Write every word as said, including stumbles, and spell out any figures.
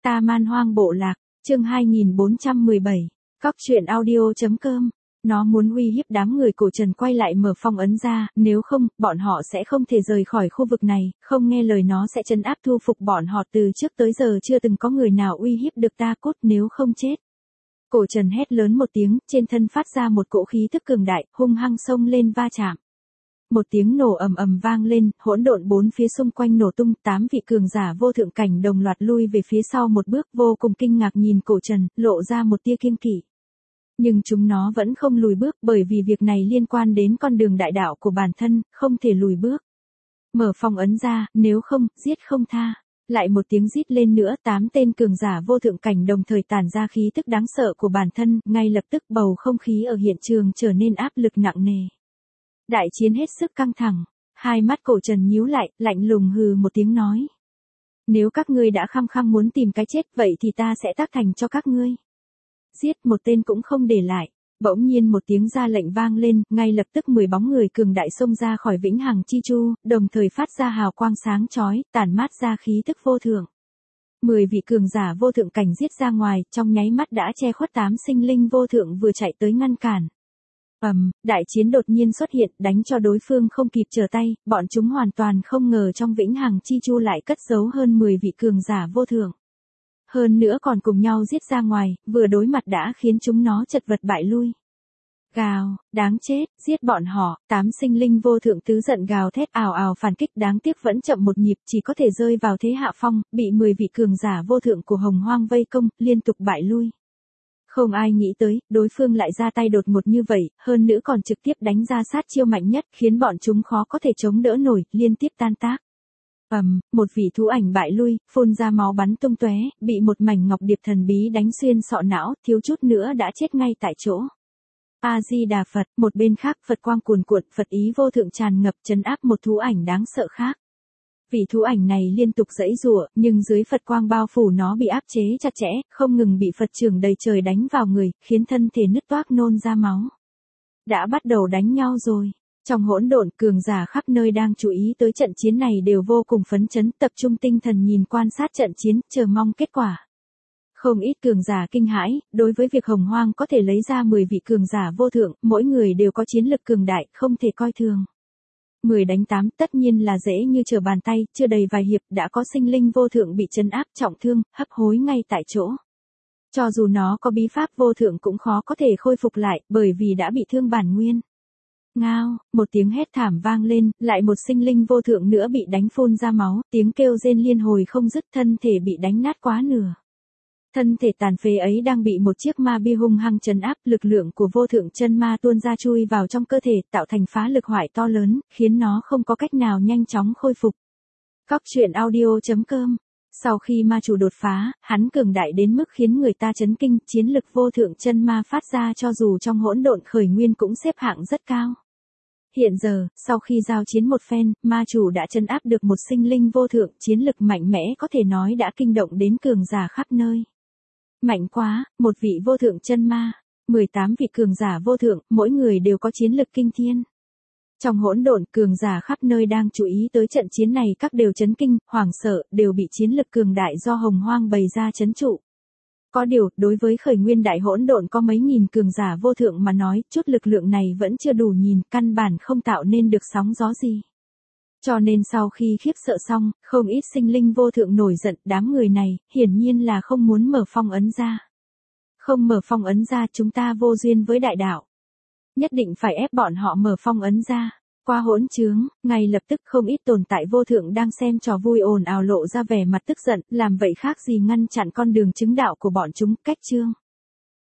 Ta Man Hoang Bộ Lạc, chương hai nghìn bốn trăm mười bảy, cóc truyện audio.com. Nó muốn uy hiếp đám người cổ Trần quay lại mở phong ấn ra, nếu không, bọn họ sẽ không thể rời khỏi khu vực này, không nghe lời nó sẽ trấn áp thu phục bọn họ. Từ trước tới giờ chưa từng có người nào uy hiếp được ta cốt nếu không chết. Cổ Trần hét lớn một tiếng, trên thân phát ra một cỗ khí thức cường đại, hung hăng xông lên va chạm. Một tiếng nổ ầm ầm vang lên, hỗn độn bốn phía xung quanh nổ tung, tám vị cường giả vô thượng cảnh đồng loạt lui về phía sau một bước, vô cùng kinh ngạc nhìn cổ Trần, lộ ra một tia kiêng kỵ. Nhưng chúng nó vẫn không lùi bước, bởi vì việc này liên quan đến con đường đại đạo của bản thân, không thể lùi bước. Mở phong ấn ra, nếu không, giết không tha. Lại một tiếng rít lên nữa, tám tên cường giả vô thượng cảnh đồng thời tản ra khí tức đáng sợ của bản thân, ngay lập tức bầu không khí ở hiện trường trở nên áp lực nặng nề. Đại chiến hết sức căng thẳng, hai mắt cổ Trần nhíu lại, lạnh lùng hừ một tiếng nói. Nếu các ngươi đã khăng khăng muốn tìm cái chết, vậy thì ta sẽ tác thành cho các ngươi. Giết một tên cũng không để lại. Bỗng nhiên một tiếng ra lệnh vang lên, ngay lập tức mười bóng người cường đại xông ra khỏi vĩnh hằng chi chu, đồng thời phát ra hào quang sáng chói, tản mát ra khí tức vô thượng. Mười vị cường giả vô thượng cảnh giết ra ngoài, trong nháy mắt đã che khuất tám sinh linh vô thượng vừa chạy tới ngăn cản. Ầm, um, đại chiến đột nhiên xuất hiện, đánh cho đối phương không kịp trở tay, bọn chúng hoàn toàn không ngờ trong vĩnh hằng chi chu lại cất giấu hơn mười vị cường giả vô thượng. Hơn nữa còn cùng nhau giết ra ngoài, vừa đối mặt đã khiến chúng nó chật vật bại lui. Gào, đáng chết, giết bọn họ, tám sinh linh vô thượng tứ giận gào thét ào ào phản kích, đáng tiếc vẫn chậm một nhịp, chỉ có thể rơi vào thế hạ phong, bị mười vị cường giả vô thượng của Hồng Hoang vây công, liên tục bại lui. Không ai nghĩ tới, đối phương lại ra tay đột ngột như vậy, hơn nữa còn trực tiếp đánh ra sát chiêu mạnh nhất, khiến bọn chúng khó có thể chống đỡ nổi, liên tiếp tan tác. Ầm, um, một vị thú ảnh bại lui, phun ra máu bắn tung tóe, bị một mảnh ngọc điệp thần bí đánh xuyên sọ não, thiếu chút nữa đã chết ngay tại chỗ. A Di Đà Phật, một bên khác Phật quang cuồn cuộn, Phật ý vô thượng tràn ngập trấn áp một thú ảnh đáng sợ khác. Vị thú ảnh này liên tục giãy giụa, nhưng dưới Phật quang bao phủ nó bị áp chế chặt chẽ, không ngừng bị Phật chưởng đầy trời đánh vào người, khiến thân thể nứt toác nôn ra máu. Đã bắt đầu đánh nhau rồi. Trong hỗn độn, cường giả khắp nơi đang chú ý tới trận chiến này đều vô cùng phấn chấn, tập trung tinh thần nhìn quan sát trận chiến, chờ mong kết quả. Không ít cường giả kinh hãi, đối với việc Hồng Hoang có thể lấy ra mười vị cường giả vô thượng, mỗi người đều có chiến lực cường đại, không thể coi thường. mười đánh tám tất nhiên là dễ như trở bàn tay, chưa đầy vài hiệp đã có sinh linh vô thượng bị trấn áp trọng thương, hấp hối ngay tại chỗ. Cho dù nó có bí pháp vô thượng cũng khó có thể khôi phục lại, bởi vì đã bị thương bản nguyên. Ngao, một tiếng hét thảm vang lên, lại một sinh linh vô thượng nữa bị đánh phun ra máu, tiếng kêu rên liên hồi không dứt, thân thể bị đánh nát quá nửa. Thân thể tàn phế ấy đang bị một chiếc ma bi hung hăng trấn áp, lực lượng của vô thượng chân ma tuôn ra chui vào trong cơ thể, tạo thành phá lực hoại to lớn, khiến nó không có cách nào nhanh chóng khôi phục. Cóc truyện audio.com. Sau khi ma chủ đột phá, hắn cường đại đến mức khiến người ta chấn kinh, chiến lực vô thượng chân ma phát ra cho dù trong hỗn độn khởi nguyên cũng xếp hạng rất cao. Hiện giờ, sau khi giao chiến một phen, ma chủ đã trấn áp được một sinh linh vô thượng, chiến lực mạnh mẽ có thể nói đã kinh động đến cường giả khắp nơi. Mạnh quá, một vị vô thượng chân ma, mười tám vị cường giả vô thượng, mỗi người đều có chiến lực kinh thiên. Trong hỗn độn, cường giả khắp nơi đang chú ý tới trận chiến này, các đều chấn kinh, hoảng sợ, đều bị chiến lực cường đại do Hồng Hoang bày ra trấn trụ. Có điều, đối với khởi nguyên đại hỗn độn có mấy nghìn cường giả vô thượng mà nói, chút lực lượng này vẫn chưa đủ nhìn, căn bản không tạo nên được sóng gió gì. Cho nên sau khi khiếp sợ xong, không ít sinh linh vô thượng nổi giận, đám người này, hiển nhiên là không muốn mở phong ấn ra. Không mở phong ấn ra chúng ta vô duyên với đại đạo. Nhất định phải ép bọn họ mở phong ấn ra. Qua hỗn chướng, ngay lập tức không ít tồn tại vô thượng đang xem trò vui ồn ào lộ ra vẻ mặt tức giận, làm vậy khác gì ngăn chặn con đường chứng đạo của bọn chúng, cách chương.